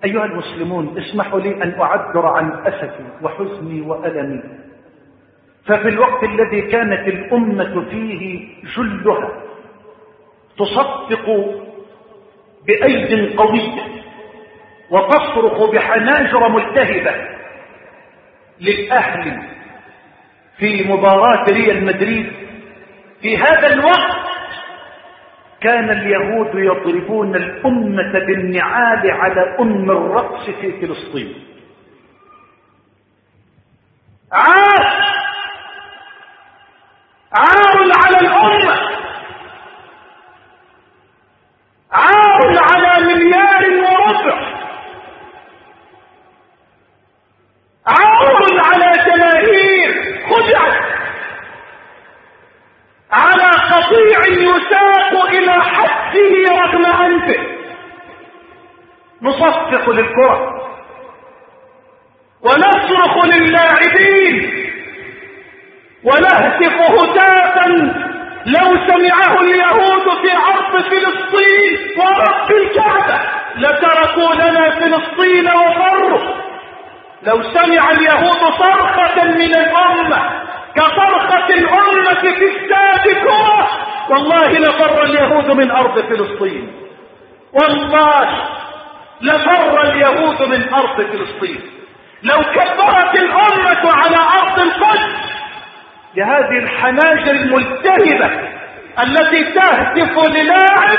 أيها المسلمون، اسمحوا لي أن أعبر عن أسفي وحزني وألمي. ففي الوقت الذي كانت الأمة فيه جلها تصفق بأيد قوية وتصرخ بحناجر ملتهبة للأهل في مباراة ريال مدريد، في هذا الوقت كان اليهود يضربون الأمة بالنعال على الرقص في فلسطين. عار على الأمة، عار على 1.5 مليار، عار على جماهير خدعت، على قطيع يساق إلى حده رغم أنفه. نصفق للكرة ونصرخ للاعبين ونهتف هتافا لو سمعه اليهود في عرض فلسطين ورب الكعبة لتركوا لنا فلسطين وفروا. لو سمع اليهود صرخة من الأمة كصرخة الأمة في استاد كرة والله لفر اليهود من أرض فلسطين، والله لفر اليهود من أرض فلسطين. لو كبرت الأمة على أرض القدس بهذه الحناجر الملتهبة التي تهتف للاعب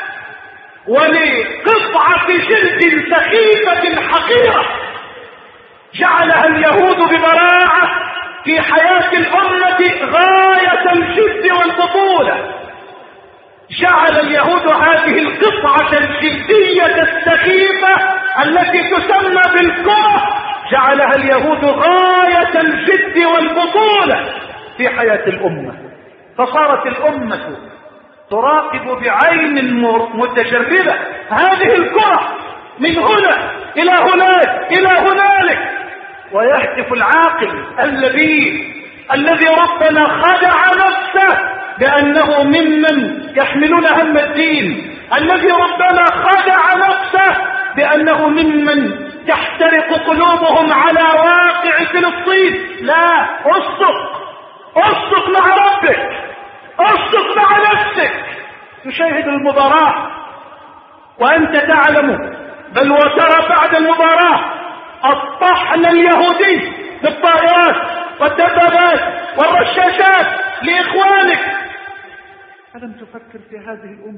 ولقطعة جلد سخيفة حقيرة جعلها اليهود ببراعة في حياة الأمة غاية الجد والبطولة، جعل اليهود هذه القطعة الجلدية السخيفة التي تسمى بالكرة جعلها اليهود غاية الجد والبطولة في حياة الأمة. فصارت الأمة تراقب بعين متجردة هذه الكرة من هنا إلى هناك إلى هنالك، ويهتف العاقل اللبيب الذي ربنا خدع نفسه بأنه ممن يحملون هم الدين، الذي ربنا خدع نفسه بأنه ممن تحترق قلوبهم على واقع فلسطين. لا، اصدق مع ربك، اصدق مع نفسك. تشاهد المباراة وأنت تعلم بل وترى بعد المباراة الطحن اليهودي بالطائرات والدبابات والرشاشات لإخوانك. ألم تفكر في هذه الأمة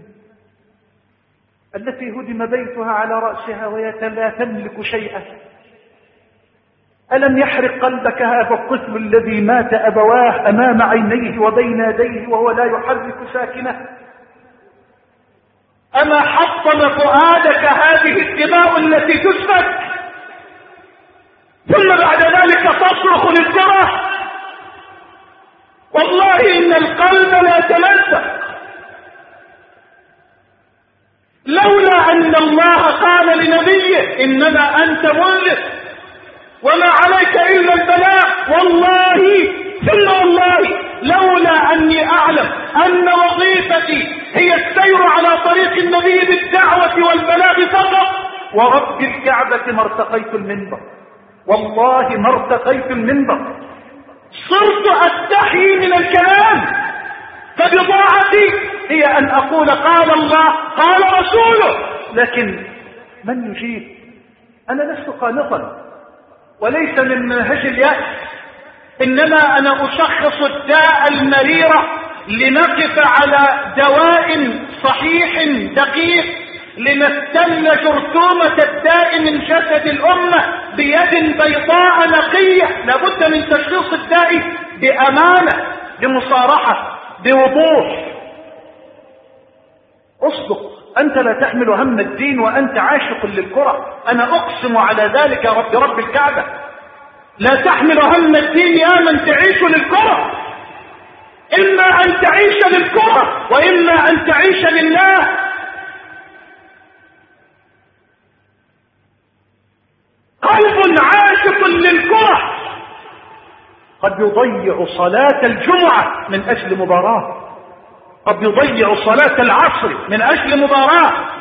التي هدم بيتها على رأسها وهي لا تملك شيئا؟ ألم يحرق قلبك هذا الطفل الذي مات أبواه أمام عينيه وبين يديه وهو لا يحرك ساكنه؟ أما حطم فؤادك هذه الدماء التي تسفك ثم بعد ذلك تصرخ للكرة؟ والله إن القلب لا يتمزق. لولا أن الله قال لنبيه إنما أنت منذر وما عليك إلا البلاغ، والله ثم والله لولا أني أعلم أن وظيفتي هي السير على طريق النبي بالدعوة والبلاغ فقط ورب الكعبة ما ارتقيت المنبر، والله ما ارتقيت المنبر. صرت أستحي من الكلام، فبضاعتي هي أن أقول قال الله قال رسوله، لكن من يجيب؟ أنا لست قانطا وليس من منهج اليأس، إنما أنا أشخص الداء المريرة لنقف على دواء صحيح دقيق لنستل جرثومة الداء من جسد الأمة بيد بيضاء نقية. لابد من تشخيص الداء بأمانة بمصارحة بوضوح. اصدق، أنت لا تحمل هم الدين وأنت عاشق للكرة، أنا أقسم على ذلك يا رب الكعبة. لا تحمل هم الدين يا من تعيش للكرة، إما أن تعيش للكرة وإما أن تعيش لله. قلب عاشق للكرة قد يضيع صلاة الجمعة من أجل مباراة، قد يضيع صلاة العصر من أجل مباراة،